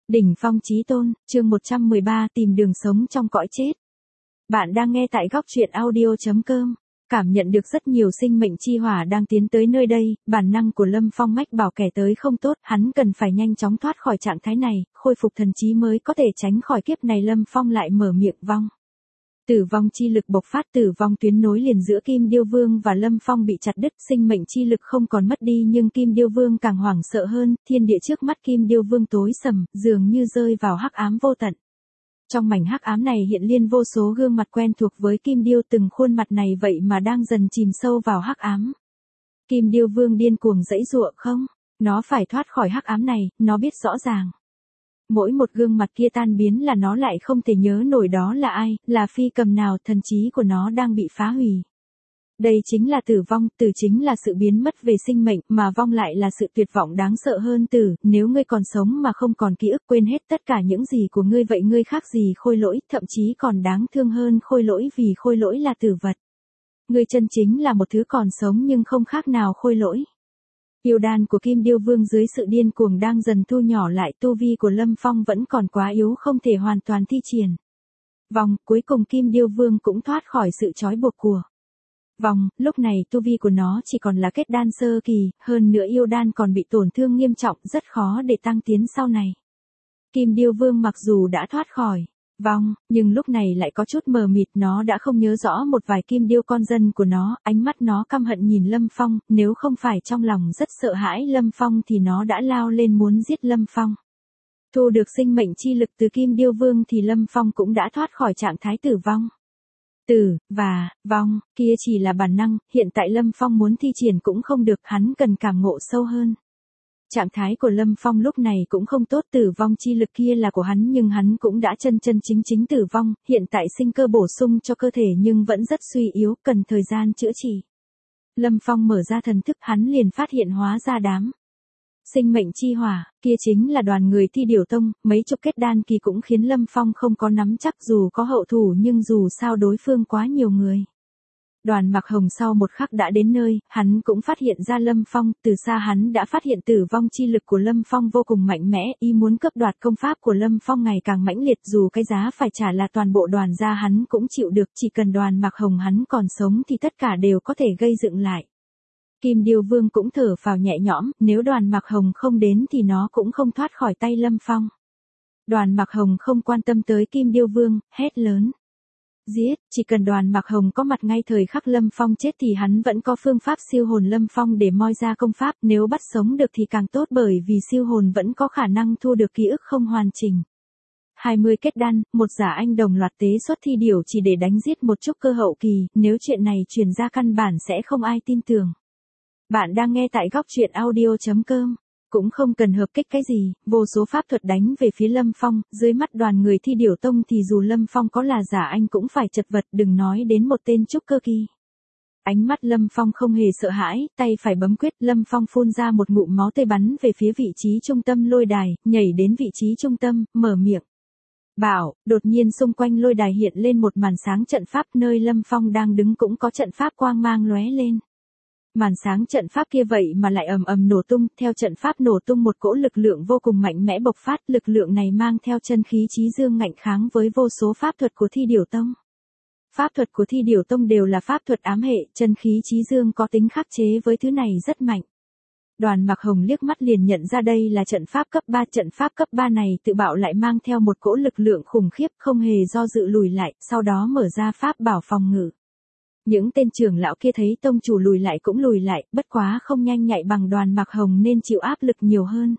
Đỉnh phong chí tôn, chương 113 tìm đường sống trong cõi chết. Bạn đang nghe tại góc truyện audio.com. Cảm nhận được rất nhiều sinh mệnh chi hỏa đang tiến tới nơi đây, bản năng của Lâm Phong mách bảo kẻ tới không tốt, hắn cần phải nhanh chóng thoát khỏi trạng thái này, khôi phục thần trí mới có thể tránh khỏi kiếp này. Lâm Phong lại mở miệng vong. Tử vong chi lực bộc phát, tử vong tuyến nối liền giữa Kim Điêu Vương và Lâm Phong bị chặt đứt, sinh mệnh chi lực không còn mất đi nhưng Kim Điêu Vương càng hoảng sợ hơn, thiên địa trước mắt Kim Điêu Vương tối sầm, dường như rơi vào hắc ám vô tận. Trong mảnh hắc ám này hiện lên vô số gương mặt quen thuộc với Kim Điêu, từng khuôn mặt này vậy mà đang dần chìm sâu vào hắc ám. Kim Điêu Vương điên cuồng giãy giụa, không, nó phải thoát khỏi hắc ám này, nó biết rõ ràng. Mỗi một gương mặt kia tan biến là nó lại không thể nhớ nổi đó là ai, là phi cầm nào, thần trí của nó đang bị phá hủy. Đây chính là tử vong, tử chính là sự biến mất về sinh mệnh, mà vong lại là sự tuyệt vọng đáng sợ hơn tử. Nếu ngươi còn sống mà không còn ký ức, quên hết tất cả những gì của ngươi, vậy ngươi khác gì khôi lỗi, thậm chí còn đáng thương hơn khôi lỗi, vì khôi lỗi là tử vật. Ngươi chân chính là một thứ còn sống nhưng không khác nào khôi lỗi. Yêu đan của Kim Điêu Vương dưới sự điên cuồng đang dần thu nhỏ lại, tu vi của Lâm Phong vẫn còn quá yếu, không thể hoàn toàn thi triển. Vòng, cuối cùng Kim Điêu Vương cũng thoát khỏi sự trói buộc của vòng, lúc này tu vi của nó chỉ còn là kết đan sơ kỳ, hơn nữa yêu đan còn bị tổn thương nghiêm trọng, rất khó để tăng tiến sau này. Kim Điêu Vương mặc dù đã thoát khỏi vong, nhưng lúc này lại có chút mờ mịt, nó đã không nhớ rõ một vài kim điêu con dân của nó, ánh mắt nó căm hận nhìn Lâm Phong, nếu không phải trong lòng rất sợ hãi Lâm Phong thì nó đã lao lên muốn giết Lâm Phong. Thu được sinh mệnh chi lực từ Kim Điêu Vương thì Lâm Phong cũng đã thoát khỏi trạng thái tử vong. Tử, và, vong, kia chỉ là bản năng, hiện tại Lâm Phong muốn thi triển cũng không được, hắn cần cảm ngộ sâu hơn. Trạng thái của Lâm Phong lúc này cũng không tốt, tử vong chi lực kia là của hắn nhưng hắn cũng đã chân chính tử vong, hiện tại sinh cơ bổ sung cho cơ thể nhưng vẫn rất suy yếu, cần thời gian chữa trị. Lâm Phong mở ra thần thức, hắn liền phát hiện hóa ra đám sinh mệnh chi hỏa, kia chính là đoàn người Thi Điểu Tông, mấy chục kết đan kỳ cũng khiến Lâm Phong không có nắm chắc, dù có hậu thủ nhưng dù sao đối phương quá nhiều người. Đoàn Mặc Hồng sau một khắc đã đến nơi, hắn cũng phát hiện ra Lâm Phong, từ xa hắn đã phát hiện tử vong chi lực của Lâm Phong vô cùng mạnh mẽ, y muốn cướp đoạt công pháp của Lâm Phong ngày càng mãnh liệt, dù cái giá phải trả là toàn bộ đoàn gia hắn cũng chịu được, chỉ cần Đoàn Mặc Hồng hắn còn sống thì tất cả đều có thể gây dựng lại. Kim Điêu Vương cũng thở phào nhẹ nhõm, nếu Đoàn Mặc Hồng không đến thì nó cũng không thoát khỏi tay Lâm Phong. Đoàn Mặc Hồng không quan tâm tới Kim Điêu Vương, hét lớn. Giết, chỉ cần Đoàn Mặc Hồng có mặt ngay thời khắc Lâm Phong chết thì hắn vẫn có phương pháp siêu hồn Lâm Phong để moi ra công pháp, nếu bắt sống được thì càng tốt, bởi vì siêu hồn vẫn có khả năng thu được ký ức không hoàn chỉnh. 20 kết đan, một giả anh đồng loạt tế xuất thi điểu chỉ để đánh giết một chút cơ hậu kỳ, nếu chuyện này truyền ra căn bản sẽ không ai tin tưởng. Bạn đang nghe tại góc truyện audio.com. Cũng không cần hợp kích cái gì, vô số pháp thuật đánh về phía Lâm Phong, dưới mắt đoàn người Thi Điểu Tông thì dù Lâm Phong có là giả anh cũng phải chật vật, đừng nói đến một tên trúc cơ kỳ. Ánh mắt Lâm Phong không hề sợ hãi, tay phải bấm quyết, Lâm Phong phun ra một ngụm máu tươi bắn về phía vị trí trung tâm lôi đài, nhảy đến vị trí trung tâm, mở miệng. Bảo, đột nhiên xung quanh lôi đài hiện lên một màn sáng trận pháp, nơi Lâm Phong đang đứng cũng có trận pháp quang mang lóe lên. Màn sáng trận pháp kia vậy mà lại ầm ầm nổ tung, theo trận pháp nổ tung một cỗ lực lượng vô cùng mạnh mẽ bộc phát, lực lượng này mang theo chân khí chí dương ngạnh kháng với vô số pháp thuật của Thi Điểu Tông. Pháp thuật của Thi Điểu Tông đều là pháp thuật ám hệ, chân khí chí dương có tính khắc chế với thứ này rất mạnh. Đoàn Mặc Hồng liếc mắt liền nhận ra đây là trận pháp cấp 3, trận pháp cấp 3 này tự bạo lại mang theo một cỗ lực lượng khủng khiếp, không hề do dự lùi lại, sau đó mở ra pháp bảo phòng ngự. Những tên trưởng lão kia thấy tông chủ lùi lại cũng lùi lại, bất quá không nhanh nhạy bằng Đoàn Mặc Hồng nên chịu áp lực nhiều hơn.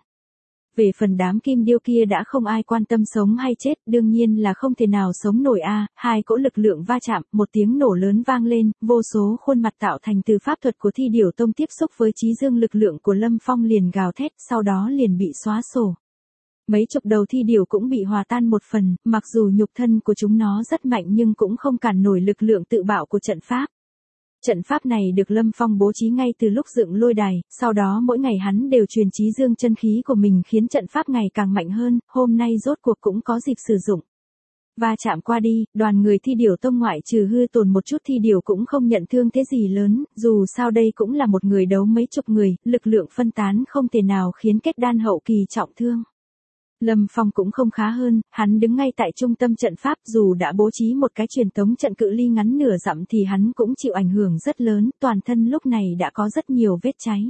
Về phần đám kim điêu kia đã không ai quan tâm sống hay chết, đương nhiên là không thể nào sống nổi a. Hai cỗ lực lượng va chạm, một tiếng nổ lớn vang lên, vô số khuôn mặt tạo thành từ pháp thuật của Thi Điểu Tông tiếp xúc với chí dương lực lượng của Lâm Phong liền gào thét, sau đó liền bị xóa sổ. Mấy chục đầu thi điểu cũng bị hòa tan một phần, mặc dù nhục thân của chúng nó rất mạnh nhưng cũng không cản nổi lực lượng tự bạo của trận pháp. Trận pháp này được Lâm Phong bố trí ngay từ lúc dựng lôi đài, sau đó mỗi ngày hắn đều truyền chí dương chân khí của mình khiến trận pháp ngày càng mạnh hơn, hôm nay rốt cuộc cũng có dịp sử dụng. Va chạm qua đi, đoàn người Thi Điểu Tông ngoại trừ hư tổn một chút thi điểu cũng không nhận thương thế gì lớn, dù sao đây cũng là một người đấu mấy chục người, lực lượng phân tán không thể nào khiến kết đan hậu kỳ trọng thương. Lâm Phong cũng không khá hơn, hắn đứng ngay tại trung tâm trận pháp, dù đã bố trí một cái truyền tống trận cự ly ngắn nửa dặm thì hắn cũng chịu ảnh hưởng rất lớn, toàn thân lúc này đã có rất nhiều vết cháy.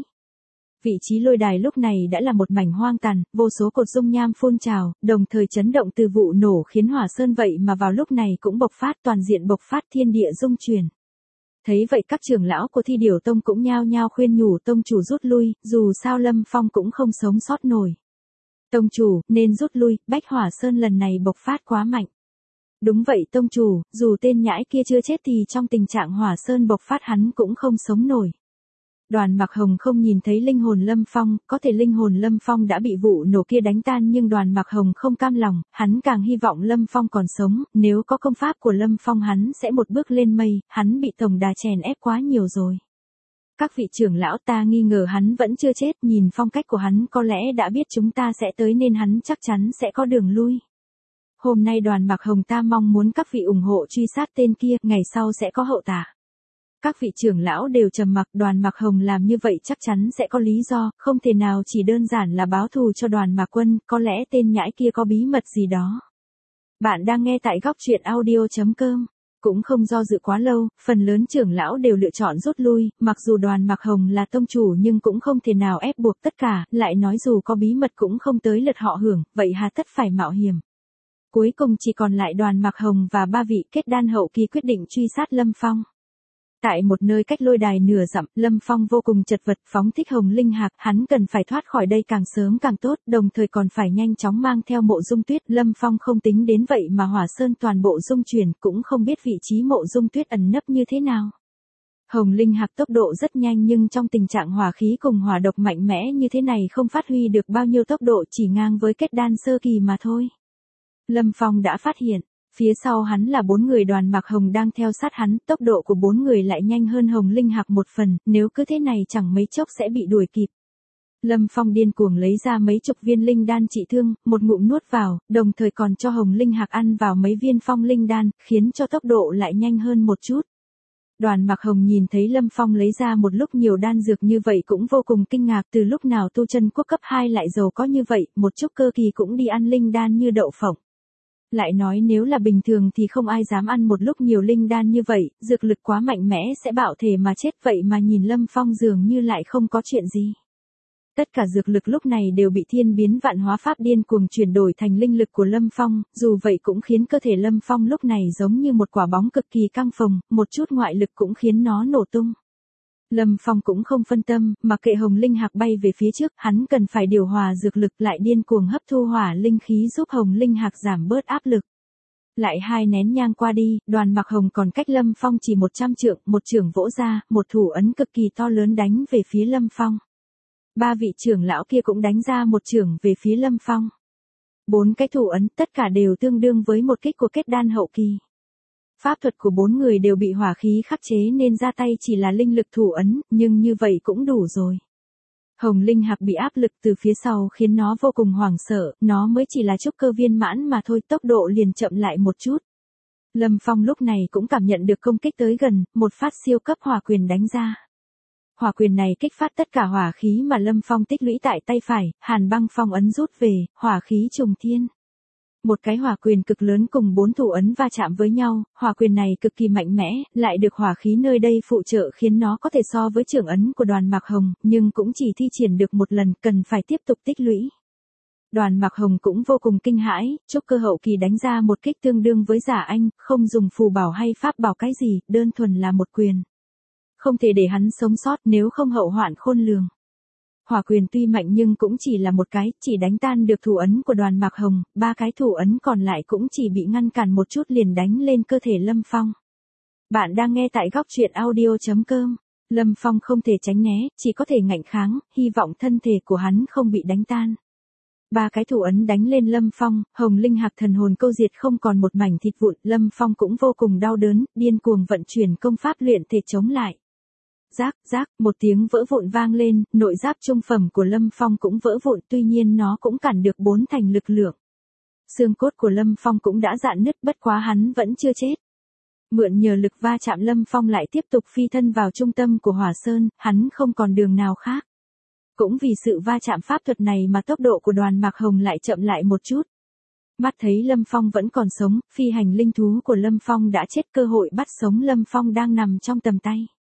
Vị trí lôi đài lúc này đã là một mảnh hoang tàn, vô số cột dung nham phun trào, đồng thời chấn động từ vụ nổ khiến hỏa sơn vậy mà vào lúc này cũng bộc phát, toàn diện bộc phát, thiên địa rung chuyển. Thấy vậy các trưởng lão của Thi Điểu Tông cũng nhao nhao khuyên nhủ tông chủ rút lui, dù sao Lâm Phong cũng không sống sót nổi. Tông chủ, nên rút lui, Bách Hỏa Sơn lần này bộc phát quá mạnh. Đúng vậy tông chủ, dù tên nhãi kia chưa chết thì trong tình trạng Hỏa Sơn bộc phát hắn cũng không sống nổi. Đoàn Mặc Hồng không nhìn thấy linh hồn Lâm Phong, có thể linh hồn Lâm Phong đã bị vụ nổ kia đánh tan nhưng Đoàn Mặc Hồng không cam lòng, hắn càng hy vọng Lâm Phong còn sống, nếu có công pháp của Lâm Phong hắn sẽ một bước lên mây, hắn bị tổng đà chèn ép quá nhiều rồi. Các vị trưởng lão, ta nghi ngờ hắn vẫn chưa chết, nhìn phong cách của hắn có lẽ đã biết chúng ta sẽ tới nên hắn chắc chắn sẽ có đường lui. Hôm nay Đoàn Mặc Hồng ta mong muốn các vị ủng hộ truy sát tên kia, ngày sau sẽ có hậu tả. Các vị trưởng lão đều trầm mặc, Đoàn Mặc Hồng làm như vậy chắc chắn sẽ có lý do, không thể nào chỉ đơn giản là báo thù cho Đoàn Mạc Quân, có lẽ tên nhãi kia có bí mật gì đó. Bạn đang nghe tại góc truyện audio.com. Cũng không do dự quá lâu, phần lớn trưởng lão đều lựa chọn rút lui, mặc dù Đoàn Mặc Hồng là tông chủ nhưng cũng không thể nào ép buộc tất cả, lại nói dù có bí mật cũng không tới lượt họ hưởng, vậy hà tất phải mạo hiểm. Cuối cùng chỉ còn lại Đoàn Mặc Hồng và 3 vị kết đan hậu kỳ quyết định truy sát Lâm Phong. Tại một nơi cách lôi đài nửa dặm, Lâm Phong vô cùng chật vật, phóng thích hồng linh hạc, hắn cần phải thoát khỏi đây càng sớm càng tốt, đồng thời còn phải nhanh chóng mang theo Mộ Dung Tuyết. Lâm Phong không tính đến vậy mà Hỏa Sơn toàn bộ dung chuyển, cũng không biết vị trí Mộ Dung Tuyết ẩn nấp như thế nào. Hồng linh hạc tốc độ rất nhanh nhưng trong tình trạng hỏa khí cùng hỏa độc mạnh mẽ như thế này không phát huy được bao nhiêu tốc độ, chỉ ngang với kết đan sơ kỳ mà thôi. Lâm Phong đã phát hiện. Phía sau hắn là 4 người Đoàn Mặc Hồng đang theo sát hắn, tốc độ của 4 người lại nhanh hơn hồng linh hạc một phần, nếu cứ thế này chẳng mấy chốc sẽ bị đuổi kịp. Lâm Phong điên cuồng lấy ra mấy chục viên linh đan trị thương, một ngụm nuốt vào, đồng thời còn cho hồng linh hạc ăn vào mấy viên phong linh đan, khiến cho tốc độ lại nhanh hơn một chút. Đoàn Mặc Hồng nhìn thấy Lâm Phong lấy ra một lúc nhiều đan dược như vậy cũng vô cùng kinh ngạc, từ lúc nào tu chân quốc cấp 2 lại giàu có như vậy, một chút cơ kỳ cũng đi ăn linh đan như đậu phộng. Lại nói nếu là bình thường thì không ai dám ăn một lúc nhiều linh đan như vậy, dược lực quá mạnh mẽ sẽ bạo thể mà chết, vậy mà nhìn Lâm Phong dường như lại không có chuyện gì. Tất cả dược lực lúc này đều bị thiên biến vạn hóa pháp điên cuồng chuyển đổi thành linh lực của Lâm Phong, dù vậy cũng khiến cơ thể Lâm Phong lúc này giống như một quả bóng cực kỳ căng phồng, một chút ngoại lực cũng khiến nó nổ tung. Lâm Phong cũng không phân tâm, mặc kệ hồng linh hạc bay về phía trước, hắn cần phải điều hòa dược lực, lại điên cuồng hấp thu hỏa linh khí giúp hồng linh hạc giảm bớt áp lực. Lại 2 nén nhang qua đi, Đoàn Mặc Hồng còn cách Lâm Phong chỉ 100 trượng, một chưởng vỗ ra, một thủ ấn cực kỳ to lớn đánh về phía Lâm Phong. 3 vị trưởng lão kia cũng đánh ra một chưởng về phía Lâm Phong. 4 cái thủ ấn tất cả đều tương đương với một kích của kết đan hậu kỳ. Pháp thuật của 4 người đều bị hỏa khí khắc chế nên ra tay chỉ là linh lực thủ ấn, nhưng như vậy cũng đủ rồi. Hồng linh hạc bị áp lực từ phía sau khiến nó vô cùng hoảng sợ, nó mới chỉ là trúc cơ viên mãn mà thôi, tốc độ liền chậm lại một chút. Lâm Phong lúc này cũng cảm nhận được công kích tới gần, một phát siêu cấp hỏa quyền đánh ra. Hỏa quyền này kích phát tất cả hỏa khí mà Lâm Phong tích lũy tại tay phải, Hàn Băng Phong ấn rút về, hỏa khí trùng thiên. Một cái hỏa quyền cực lớn cùng 4 thủ ấn va chạm với nhau, hỏa quyền này cực kỳ mạnh mẽ, lại được hỏa khí nơi đây phụ trợ khiến nó có thể so với chưởng ấn của Đoàn Mặc Hồng, nhưng cũng chỉ thi triển được một lần, cần phải tiếp tục tích lũy. Đoàn Mặc Hồng cũng vô cùng kinh hãi, trúc cơ hậu kỳ đánh ra một kích tương đương với giả anh, không dùng phù bảo hay pháp bảo cái gì, đơn thuần là một quyền. Không thể để hắn sống sót nếu không hậu hoạn khôn lường. Hỏa quyền tuy mạnh nhưng cũng chỉ là một cái, chỉ đánh tan được thủ ấn của Đoàn Mặc Hồng, 3 cái thủ ấn còn lại cũng chỉ bị ngăn cản một chút liền đánh lên cơ thể Lâm Phong. Bạn đang nghe tại góc truyện audio.com. Lâm Phong không thể tránh né, chỉ có thể ngạnh kháng, hy vọng thân thể của hắn không bị đánh tan. 3 cái thủ ấn đánh lên Lâm Phong, hồng linh hạc thần hồn câu diệt không còn một mảnh thịt vụn, Lâm Phong cũng vô cùng đau đớn, điên cuồng vận chuyển công pháp luyện thể chống lại. Rác, rác, một tiếng vỡ vụn vang lên, nội giáp trung phẩm của Lâm Phong cũng vỡ vụn, tuy nhiên nó cũng cản được 4 thành lực lượng. Xương cốt của Lâm Phong cũng đã rạn nứt, bất quá hắn vẫn chưa chết. Mượn nhờ lực va chạm Lâm Phong lại tiếp tục phi thân vào trung tâm của Hỏa Sơn, hắn không còn đường nào khác. Cũng vì sự va chạm pháp thuật này mà tốc độ của Đoàn Mạc Hồng lại chậm lại một chút. Mắt thấy Lâm Phong vẫn còn sống, phi hành linh thú của Lâm Phong đã chết, cơ hội bắt sống Lâm Phong đang nằm trong tầm tay.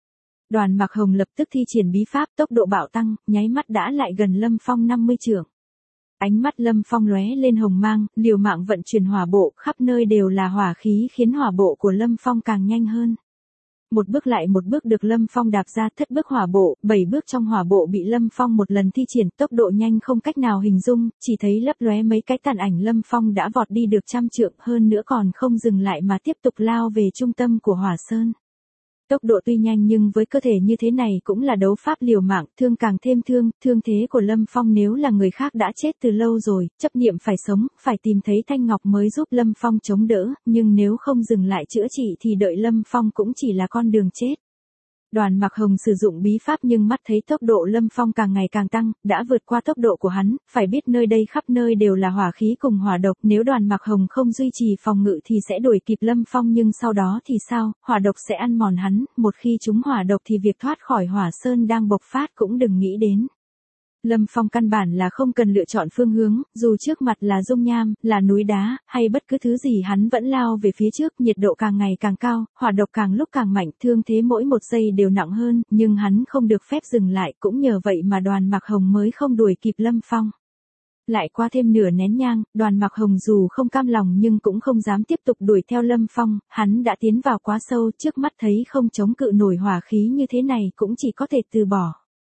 Đoàn Mạc Hồng lập tức thi triển bí pháp, tốc độ bạo tăng, nháy mắt đã lại gần Lâm Phong 50 trượng. Ánh mắt Lâm Phong lóe lên hồng mang, liều mạng vận chuyển hỏa bộ, khắp nơi đều là hỏa khí khiến hỏa bộ của Lâm Phong càng nhanh hơn. Một bước lại một bước được Lâm Phong đạp ra, thất bước hỏa bộ, 7 bước trong hỏa bộ bị Lâm Phong một lần thi triển, tốc độ nhanh không cách nào hình dung, chỉ thấy lấp lóe mấy cái tàn ảnh Lâm Phong đã vọt đi được 100 trượng, hơn nữa còn không dừng lại mà tiếp tục lao về trung tâm của hỏa sơn. Tốc độ tuy nhanh nhưng với cơ thể như thế này cũng là đấu pháp liều mạng, thương càng thêm thương, thương thế của Lâm Phong nếu là người khác đã chết từ lâu rồi, chấp niệm phải sống, phải tìm thấy thanh ngọc mới giúp Lâm Phong chống đỡ, nhưng nếu không dừng lại chữa trị thì đợi Lâm Phong cũng chỉ là con đường chết. Đoàn Mạc Hồng sử dụng bí pháp nhưng mắt thấy tốc độ Lâm Phong càng ngày càng tăng, đã vượt qua tốc độ của hắn, phải biết nơi đây khắp nơi đều là hỏa khí cùng hỏa độc, nếu Đoàn Mạc Hồng không duy trì phòng ngự thì sẽ đuổi kịp Lâm Phong, nhưng sau đó thì sao, hỏa độc sẽ ăn mòn hắn, một khi chúng hỏa độc thì việc thoát khỏi hỏa sơn đang bộc phát cũng đừng nghĩ đến. Lâm Phong căn bản là không cần lựa chọn phương hướng, dù trước mặt là dung nham, là núi đá, hay bất cứ thứ gì hắn vẫn lao về phía trước, nhiệt độ càng ngày càng cao, hỏa độc càng lúc càng mạnh, thương thế mỗi một giây đều nặng hơn, nhưng hắn không được phép dừng lại, cũng nhờ vậy mà Đoàn Mạc Hồng mới không đuổi kịp Lâm Phong. Lại qua thêm nửa nén nhang, Đoàn Mạc Hồng dù không cam lòng nhưng cũng không dám tiếp tục đuổi theo Lâm Phong, hắn đã tiến vào quá sâu, trước mắt thấy không chống cự nổi hỏa khí như thế này cũng chỉ có thể từ bỏ.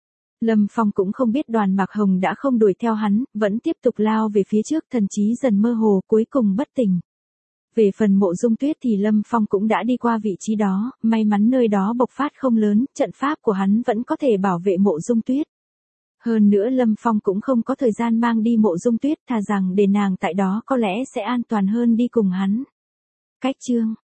Lâm Phong cũng không biết Đoàn Mạc Hồng đã không đuổi theo hắn, vẫn tiếp tục lao về phía trước, thần trí dần mơ hồ, cuối cùng bất tỉnh. Về phần Mộ Dung Tuyết thì Lâm Phong cũng đã đi qua vị trí đó, may mắn nơi đó bộc phát không lớn, trận pháp của hắn vẫn có thể bảo vệ Mộ Dung Tuyết. Hơn nữa Lâm Phong cũng không có thời gian mang đi Mộ Dung Tuyết, thà rằng để nàng tại đó có lẽ sẽ an toàn hơn đi cùng hắn. Cách chương